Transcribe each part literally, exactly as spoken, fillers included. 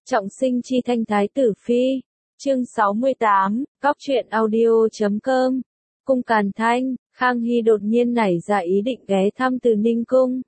Trọng sinh chi thanh thái tử phi. Chương sáu mươi tám, Cóc truyện audio chấm com. Cung Càn Thanh, Khang Hy đột nhiên nảy ra ý định ghé thăm Từ Ninh Cung.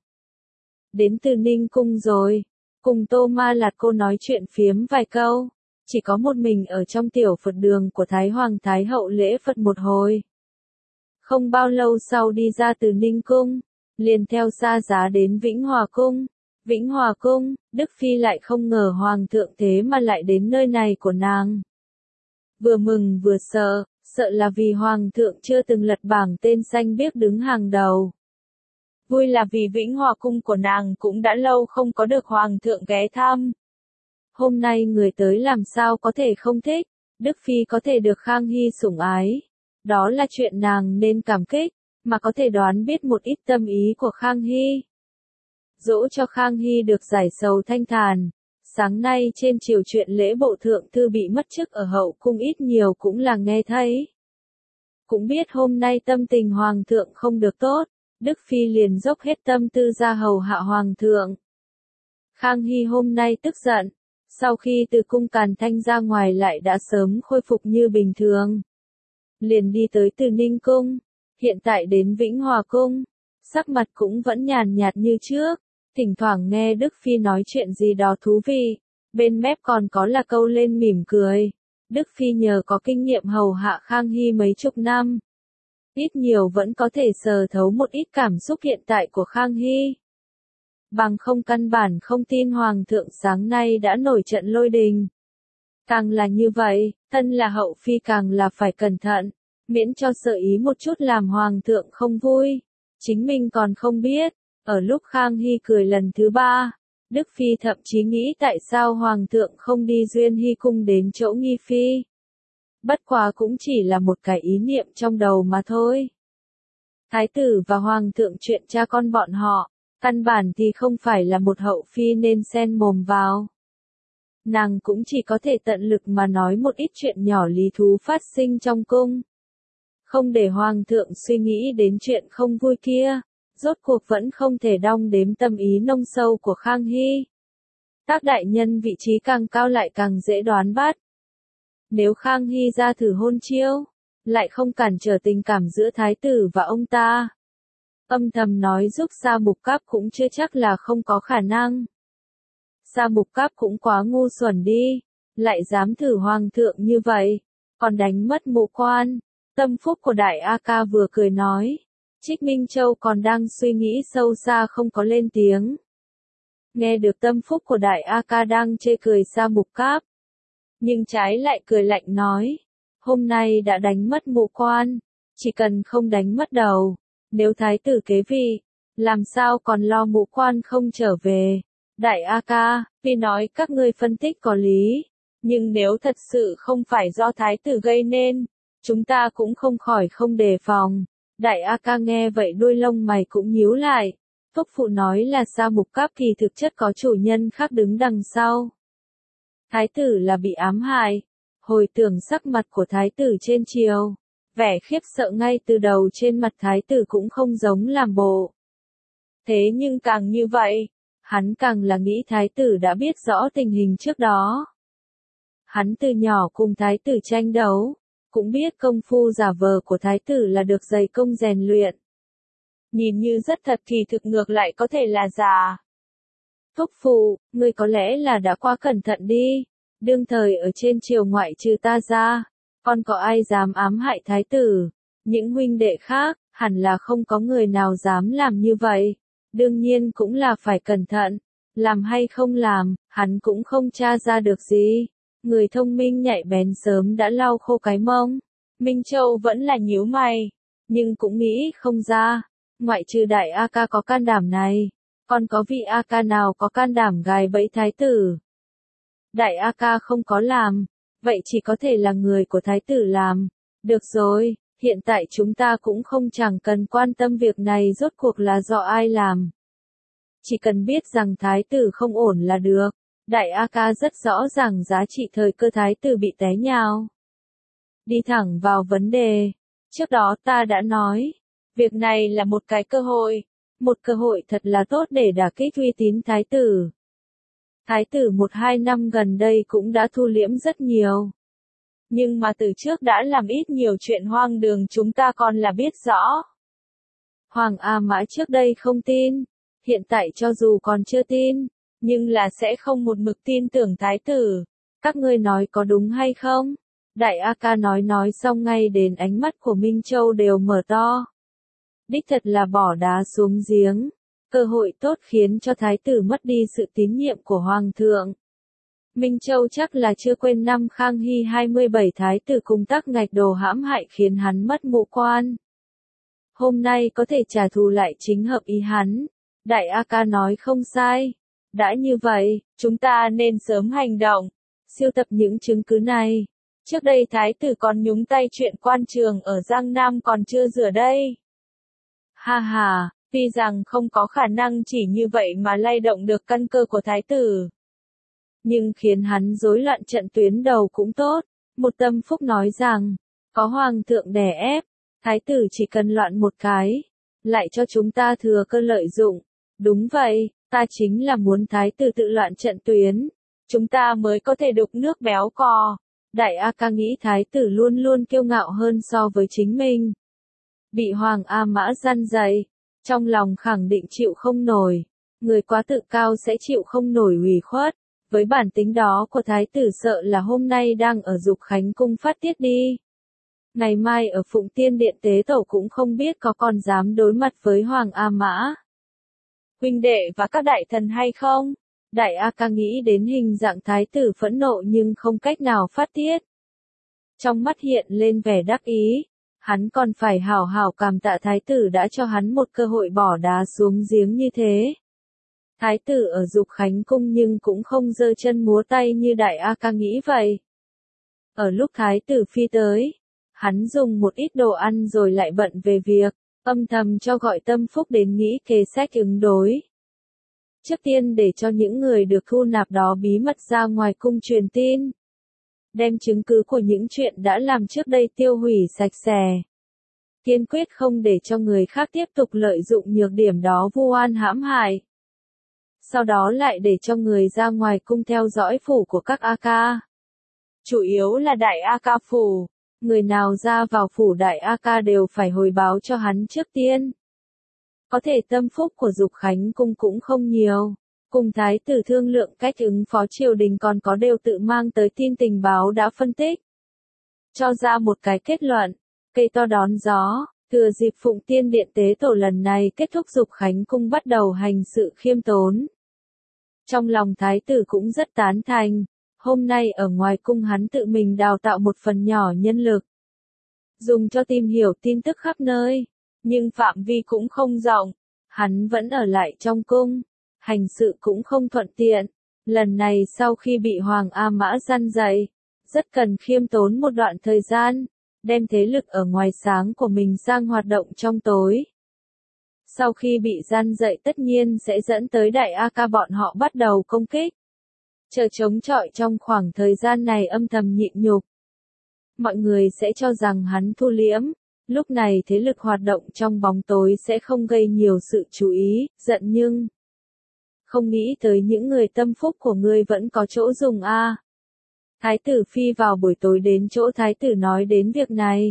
Đến Từ Ninh Cung rồi, cùng Tô Ma Lạt cô nói chuyện phiếm vài câu, chỉ có một mình ở trong tiểu Phật đường của Thái Hoàng Thái Hậu lễ Phật một hồi. Không bao lâu sau đi ra Từ Ninh Cung, liền theo Sa Giá đến Vĩnh Hòa Cung. Vĩnh Hòa Cung, Đức Phi lại không ngờ Hoàng thượng thế mà lại đến nơi này của nàng. Vừa mừng vừa sợ, sợ là vì Hoàng thượng chưa từng lật bảng tên xanh biếc đứng hàng đầu. Vui là vì Vĩnh Hòa Cung của nàng cũng đã lâu không có được Hoàng thượng ghé thăm. Hôm nay người tới làm sao có thể không thích, Đức Phi có thể được Khang Hy sủng ái. Đó là chuyện nàng nên cảm kích, mà có thể đoán biết một ít tâm ý của Khang Hy. Dỗ cho Khang Hy được giải sầu thanh thản. Sáng nay trên triều chuyện lễ bộ thượng thư bị mất chức ở hậu cung ít nhiều cũng là nghe thấy. Cũng biết hôm nay tâm tình Hoàng thượng không được tốt, Đức Phi liền dốc hết tâm tư ra hầu hạ Hoàng thượng. Khang Hy hôm nay tức giận, sau khi từ cung Càn Thanh ra ngoài lại đã sớm khôi phục như bình thường. Liền đi tới Từ Ninh Cung, hiện tại đến Vĩnh Hòa Cung, sắc mặt cũng vẫn nhàn nhạt như trước. Thỉnh thoảng nghe Đức Phi nói chuyện gì đó thú vị, bên mép còn có là câu lên mỉm cười. Đức Phi nhờ có kinh nghiệm hầu hạ Khang Hy mấy chục năm, ít nhiều vẫn có thể sờ thấu một ít cảm xúc hiện tại của Khang Hy. Bằng không căn bản không tin Hoàng thượng sáng nay đã nổi trận lôi đình. Càng là như vậy, thân là hậu phi càng là phải cẩn thận, miễn cho sợ ý một chút làm Hoàng thượng không vui. Chính mình còn không biết. Ở lúc Khang Hy cười lần thứ ba, Đức Phi thậm chí nghĩ tại sao Hoàng thượng không đi Duyên Hy Cung đến chỗ Nghi Phi. Bất quá cũng chỉ là một cái ý niệm trong đầu mà thôi. Thái tử và Hoàng thượng chuyện cha con bọn họ, căn bản thì không phải là một hậu phi nên xen mồm vào. Nàng cũng chỉ có thể tận lực mà nói một ít chuyện nhỏ lý thú phát sinh trong cung. Không để Hoàng thượng suy nghĩ đến chuyện không vui kia. Rốt cuộc vẫn không thể đong đếm tâm ý nông sâu của Khang Hy. Các đại nhân vị trí càng cao lại càng dễ đoán bắt. Nếu Khang Hy ra thử hôn chiêu, lại không cản trở tình cảm giữa thái tử và ông ta. Âm thầm nói giúp Sa Mục Cáp cũng chưa chắc là không có khả năng. Sa Mục Cáp cũng quá ngu xuẩn đi, lại dám thử Hoàng thượng như vậy, còn đánh mất mộ quan. Tâm phúc của Đại A Ca vừa cười nói. Trích Minh Châu còn đang suy nghĩ sâu xa không có lên tiếng. Nghe được tâm phúc của Đại A Ca đang chê cười Sa Mục Cáp. Nhưng trái lại cười lạnh nói. Hôm nay đã đánh mất mộ quan, chỉ cần không đánh mất đầu. Nếu thái tử kế vị, làm sao còn lo mộ quan không trở về. Đại A Ca, vì nói các ngươi phân tích có lý. Nhưng nếu thật sự không phải do thái tử gây nên, chúng ta cũng không khỏi không đề phòng. Đại A Ca nghe vậy đuôi lông mày cũng nhíu lại. Thúc phụ nói là Sa Mục Cáp kỳ thực chất có chủ nhân khác đứng đằng sau. Thái tử là bị ám hại. Hồi tưởng sắc mặt của thái tử trên triều, vẻ khiếp sợ ngay từ đầu trên mặt thái tử cũng không giống làm bộ. Thế nhưng càng như vậy, hắn càng là nghĩ thái tử đã biết rõ tình hình trước đó. Hắn từ nhỏ cùng thái tử tranh đấu. Cũng biết công phu giả vờ của thái tử là được dày công rèn luyện. Nhìn như rất thật kỳ thực ngược lại có thể là giả. Thúc phụ, ngươi có lẽ là đã quá cẩn thận đi. Đương thời ở trên triều ngoại trừ ta ra, còn có ai dám ám hại thái tử. Những huynh đệ khác, hẳn là không có người nào dám làm như vậy. Đương nhiên cũng là phải cẩn thận. Làm hay không làm, hắn cũng không tra ra được gì. Người thông minh nhạy bén sớm đã lau khô cái mông. Minh Châu vẫn là nhíu mày, nhưng cũng nghĩ không ra. Ngoại trừ Đại A Ca có can đảm này, còn có vị A Ca nào có can đảm gài bẫy thái tử. Đại A Ca không có làm, vậy chỉ có thể là người của thái tử làm. Được rồi, hiện tại chúng ta cũng không chẳng cần quan tâm việc này rốt cuộc là do ai làm. Chỉ cần biết rằng thái tử không ổn là được. Đại A Ca rất rõ ràng giá trị thời cơ thái tử bị té nhào. Đi thẳng vào vấn đề. Trước đó ta đã nói, việc này là một cái cơ hội, một cơ hội thật là tốt để đả kích uy tín thái tử. Thái tử một hai năm gần đây cũng đã thu liễm rất nhiều. Nhưng mà từ trước đã làm ít nhiều chuyện hoang đường chúng ta còn là biết rõ. Hoàng A Mã trước đây không tin, hiện tại cho dù còn chưa tin, nhưng là sẽ không một mực tin tưởng thái tử. Các ngươi nói có đúng hay không? Đại A Ca nói nói xong ngay đến ánh mắt của Minh Châu đều mở to. Đích thật là bỏ đá xuống giếng. Cơ hội tốt khiến cho thái tử mất đi sự tín nhiệm của hoàng thượng. Minh Châu chắc là chưa quên năm Khang Hy hai mươi bảy thái tử cùng tắc ngạch đồ hãm hại khiến hắn mất mộ quan. Hôm nay có thể trả thù lại chính hợp ý hắn. Đại A Ca nói không sai. Đã như vậy, chúng ta nên sớm hành động, siêu tập những chứng cứ này. Trước đây thái tử còn nhúng tay chuyện quan trường ở Giang Nam còn chưa rửa đây. Ha ha, tuy rằng không có khả năng chỉ như vậy mà lay động được căn cơ của thái tử. Nhưng khiến hắn rối loạn trận tuyến đầu cũng tốt. Một tâm phúc nói rằng, có hoàng thượng đè ép, thái tử chỉ cần loạn một cái, lại cho chúng ta thừa cơ lợi dụng. Đúng vậy, ta chính là muốn thái tử tự loạn trận tuyến, chúng ta mới có thể đục nước béo cò. Đại A Ca nghĩ thái tử luôn luôn kiêu ngạo hơn so với chính mình. Bị Hoàng A Mã răn dạy, trong lòng khẳng định chịu không nổi. Người quá tự cao sẽ chịu không nổi ủy khuất. Với bản tính đó của thái tử sợ là hôm nay đang ở Dục Khánh Cung phát tiết đi. Ngày mai ở Phụng Tiên Điện tế tổ cũng không biết có còn dám đối mặt với Hoàng A Mã. Huynh đệ và các đại thần hay không? Đại A Ca nghĩ đến hình dạng thái tử phẫn nộ nhưng không cách nào phát tiết. Trong mắt hiện lên vẻ đắc ý. Hắn còn phải hảo hảo cảm tạ thái tử đã cho hắn một cơ hội bỏ đá xuống giếng như thế. Thái tử ở Dục Khánh Cung nhưng cũng không giơ chân múa tay như Đại A Ca nghĩ vậy. Ở lúc thái tử phi tới, hắn dùng một ít đồ ăn rồi lại bận về việc, âm thầm cho gọi tâm phúc đến nghĩ kế sách ứng đối. Trước tiên để cho những người được thu nạp đó bí mật ra ngoài cung truyền tin. Đem chứng cứ của những chuyện đã làm trước đây tiêu hủy sạch sẽ. Kiên quyết không để cho người khác tiếp tục lợi dụng nhược điểm đó vu oan hãm hại. Sau đó lại để cho người ra ngoài cung theo dõi phủ của các A Ca. Chủ yếu là Đại A Ca phủ. Người nào ra vào phủ Đại A Ca đều phải hồi báo cho hắn trước tiên. Có thể tâm phúc của Dục Khánh Cung cũng không nhiều. Cùng thái tử thương lượng cách ứng phó triều đình còn có đều tự mang tới tin tình báo đã phân tích. Cho ra một cái kết luận. Cây to đón gió. Thừa dịp Phụng Tiên Điện tế tổ lần này kết thúc Dục Khánh Cung bắt đầu hành sự khiêm tốn. Trong lòng thái tử cũng rất tán thành. Hôm nay ở ngoài cung hắn tự mình đào tạo một phần nhỏ nhân lực. Dùng cho tìm hiểu tin tức khắp nơi. Nhưng phạm vi cũng không rộng. Hắn vẫn ở lại trong cung. Hành sự cũng không thuận tiện. Lần này sau khi bị Hoàng A Mã răn dạy. Rất cần khiêm tốn một đoạn thời gian. Đem thế lực ở ngoài sáng của mình sang hoạt động trong tối. Sau khi bị gian dạy tất nhiên sẽ dẫn tới Đại A Ca bọn họ bắt đầu công kích. Chờ chống chọi trong khoảng thời gian này âm thầm nhịn nhục. Mọi người sẽ cho rằng hắn thu liễm. Lúc này thế lực hoạt động trong bóng tối sẽ không gây nhiều sự chú ý, giận nhưng không nghĩ tới những người tâm phúc của ngươi vẫn có chỗ dùng a. À. Thái tử phi vào buổi tối đến chỗ thái tử nói đến việc này.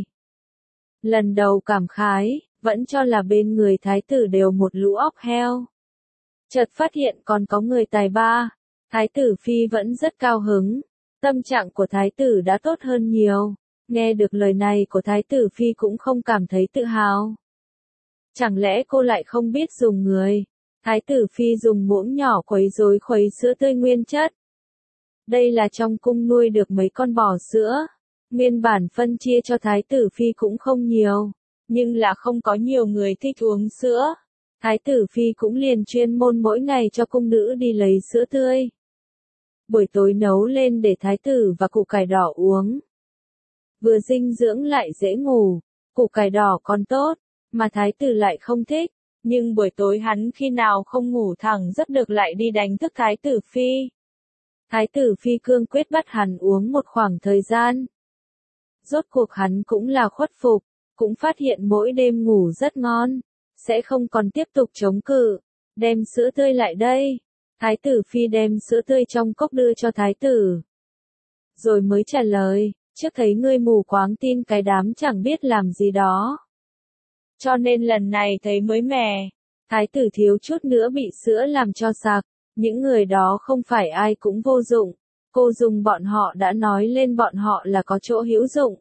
Lần đầu cảm khái, vẫn cho là bên người thái tử đều một lũ óc heo. Chợt phát hiện còn có người tài ba. Thái tử phi vẫn rất cao hứng. Tâm trạng của thái tử đã tốt hơn nhiều. Nghe được lời này của thái tử phi cũng không cảm thấy tự hào. Chẳng lẽ cô lại không biết dùng người? Thái tử phi dùng muỗng nhỏ khuấy rối khuấy sữa tươi nguyên chất. Đây là trong cung nuôi được mấy con bò sữa. Nguyên bản phân chia cho thái tử phi cũng không nhiều. Nhưng là không có nhiều người thích uống sữa. Thái tử phi cũng liền chuyên môn mỗi ngày cho cung nữ đi lấy sữa tươi. Buổi tối nấu lên để thái tử và củ cải đỏ uống. Vừa dinh dưỡng lại dễ ngủ, củ cải đỏ còn tốt, mà thái tử lại không thích. Nhưng buổi tối hắn khi nào không ngủ thẳng giấc được lại đi đánh thức thái tử phi. Thái tử phi cương quyết bắt hắn uống một khoảng thời gian. Rốt cuộc hắn cũng là khuất phục, cũng phát hiện mỗi đêm ngủ rất ngon, sẽ không còn tiếp tục chống cự, đem sữa tươi lại đây. Thái tử phi đem sữa tươi trong cốc đưa cho thái tử. Rồi mới trả lời, trước thấy ngươi mù quáng tin cái đám chẳng biết làm gì đó. Cho nên lần này thấy mới mẻ. Thái tử thiếu chút nữa bị sữa làm cho sặc. Những người đó không phải ai cũng vô dụng. Cô dùng bọn họ đã nói lên bọn họ là có chỗ hữu dụng.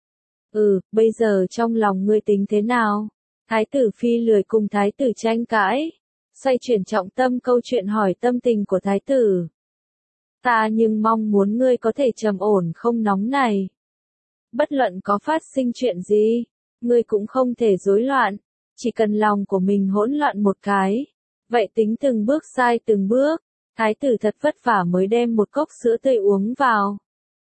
Ừ, bây giờ trong lòng ngươi tính thế nào? Thái tử phi lười cùng thái tử tranh cãi. Xoay chuyển trọng tâm câu chuyện hỏi tâm tình của thái tử. Ta nhưng mong muốn ngươi có thể trầm ổn không nóng này. Bất luận có phát sinh chuyện gì, ngươi cũng không thể rối loạn. Chỉ cần lòng của mình hỗn loạn một cái. Vậy tính từng bước sai từng bước. Thái tử thật vất vả mới đem một cốc sữa tươi uống vào.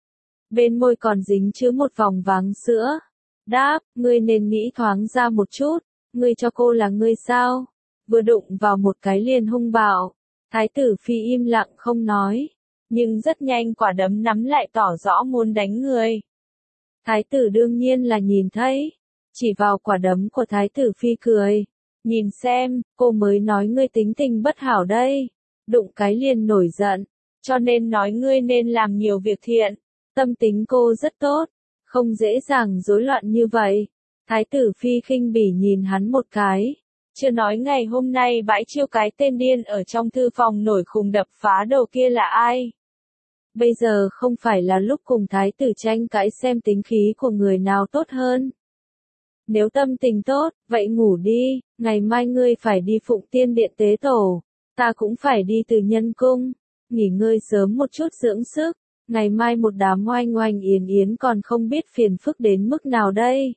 Bên môi còn dính chứa một vòng váng sữa. Đáp, ngươi nên nghĩ thoáng ra một chút. Ngươi cho cô là ngươi sao? Vừa đụng vào một cái liền hung bạo. Thái tử phi im lặng không nói. Nhưng rất nhanh quả đấm nắm lại tỏ rõ muốn đánh người. Thái tử đương nhiên là nhìn thấy. Chỉ vào quả đấm của thái tử phi cười. Nhìn xem, cô mới nói ngươi tính tình bất hảo đây. Đụng cái liền nổi giận. Cho nên nói ngươi nên làm nhiều việc thiện. Tâm tính cô rất tốt. Không dễ dàng rối loạn như vậy. Thái tử phi khinh bỉ nhìn hắn một cái. Chưa nói ngày hôm nay bãi chiêu cái tên điên ở trong thư phòng nổi khùng đập phá đầu kia là ai. Bây giờ không phải là lúc cùng thái tử tranh cãi xem tính khí của người nào tốt hơn. Nếu tâm tình tốt, vậy ngủ đi, ngày mai ngươi phải đi Phụng Tiên Điện tế tổ. Ta cũng phải đi Từ Nhân Cung. Nghỉ ngơi sớm một chút dưỡng sức. Ngày mai một đám oanh oanh yến yến còn không biết phiền phức đến mức nào đây.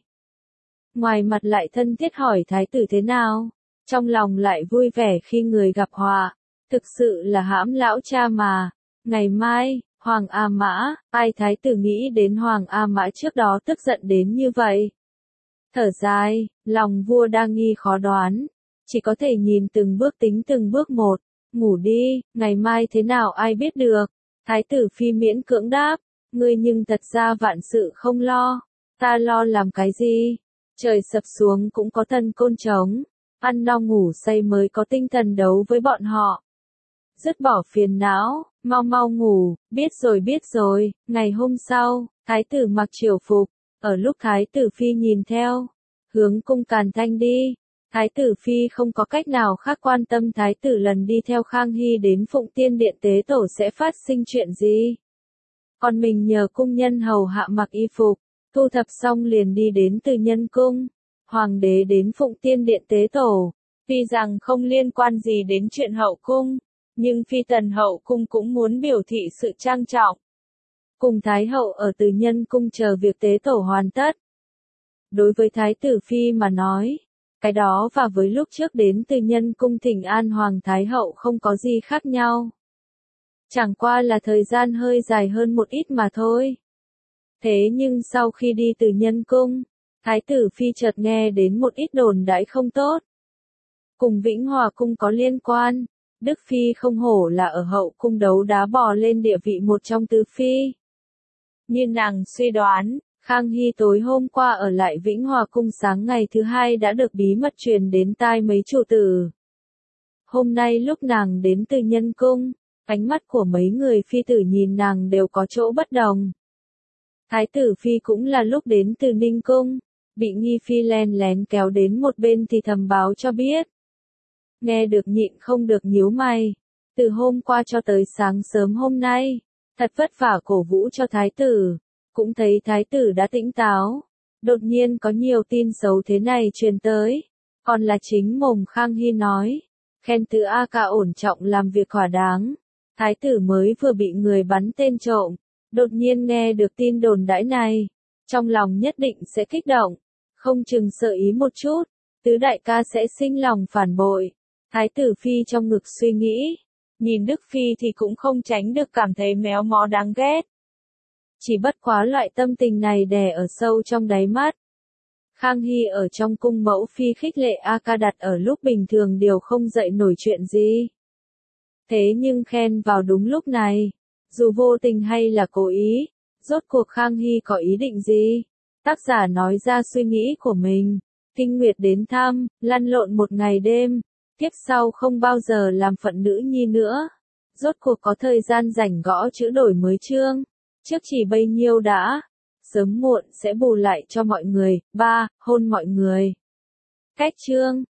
Ngoài mặt lại thân thiết hỏi thái tử thế nào. Trong lòng lại vui vẻ khi người gặp họa. Thực sự là hãm lão cha mà. Ngày mai, Hoàng A Mã, ai thái tử nghĩ đến Hoàng A Mã trước đó tức giận đến như vậy. Thở dài, lòng vua đang nghi khó đoán. Chỉ có thể nhìn từng bước tính từng bước một. Ngủ đi, ngày mai thế nào ai biết được. Thái tử phi miễn cưỡng đáp. Ngươi nhưng thật ra vạn sự không lo. Ta lo làm cái gì? Trời sập xuống cũng có thần côn trống. Ăn no ngủ say mới có tinh thần đấu với bọn họ. Dứt bỏ phiền não, mau mau ngủ, biết rồi biết rồi. Ngày hôm sau, thái tử mặc triều phục. Ở lúc thái tử phi nhìn theo, hướng cung Càn Thanh đi. Thái tử phi không có cách nào khác quan tâm thái tử lần đi theo Khang Hy đến Phụng Tiên Điện tế tổ sẽ phát sinh chuyện gì. Còn mình nhờ cung nhân hầu hạ mặc y phục, thu thập xong liền đi đến Từ Nhân Cung. Hoàng đế đến Phụng Tiên Điện tế tổ, tuy rằng không liên quan gì đến chuyện hậu cung, nhưng phi tần hậu cung cũng muốn biểu thị sự trang trọng. Cùng Thái hậu ở Từ Nhân Cung chờ việc tế tổ hoàn tất. Đối với Thái tử phi mà nói, cái đó và với lúc trước đến Từ Nhân Cung thỉnh an Hoàng Thái hậu không có gì khác nhau. Chẳng qua là thời gian hơi dài hơn một ít mà thôi. Thế nhưng sau khi đi Từ Nhân Cung, Thái tử phi chợt nghe đến một ít đồn đãi không tốt. Cùng Vĩnh Hòa Cung có liên quan, Đức Phi không hổ là ở hậu cung đấu đá bò lên địa vị một trong tứ phi. Như nàng suy đoán, Khang Hy tối hôm qua ở lại Vĩnh Hòa Cung sáng ngày thứ hai đã được bí mật truyền đến tai mấy chủ tử. Hôm nay lúc nàng đến Từ Nhân Cung, ánh mắt của mấy người phi tử nhìn nàng đều có chỗ bất đồng. Thái tử phi cũng là lúc đến Từ Ninh Cung, bị nghi phi len lén kéo đến một bên thì thầm báo cho biết. Nghe được nhịn không được nhíu mày, từ hôm qua cho tới sáng sớm hôm nay, thật vất vả cổ vũ cho thái tử, cũng thấy thái tử đã tỉnh táo. Đột nhiên có nhiều tin xấu thế này truyền tới, còn là chính mồm Khang Hy nói, khen từ A Ca ổn trọng làm việc thỏa đáng. Thái tử mới vừa bị người bắn tên trộm, đột nhiên nghe được tin đồn đãi này, trong lòng nhất định sẽ kích động, không chừng sợ ý một chút, tứ đại ca sẽ sinh lòng phản bội. Thái tử phi trong ngực suy nghĩ, nhìn Đức Phi thì cũng không tránh được cảm thấy méo mó đáng ghét. Chỉ bất quá loại tâm tình này đè ở sâu trong đáy mắt. Khang Hy ở trong cung mẫu phi khích lệ A Ca đặt ở lúc bình thường đều không dậy nổi chuyện gì. Thế nhưng khen vào đúng lúc này, dù vô tình hay là cố ý, rốt cuộc Khang Hy có ý định gì? Tác giả nói ra suy nghĩ của mình, Kinh Nguyệt đến thăm, lăn lộn một ngày đêm, tiếp sau không bao giờ làm phận nữ nhi nữa. Rốt cuộc có thời gian rảnh gõ chữ đổi mới chương. Trước chỉ bấy nhiêu đã. Sớm muộn sẽ bù lại cho mọi người. ba. Hôn mọi người. Cách chương.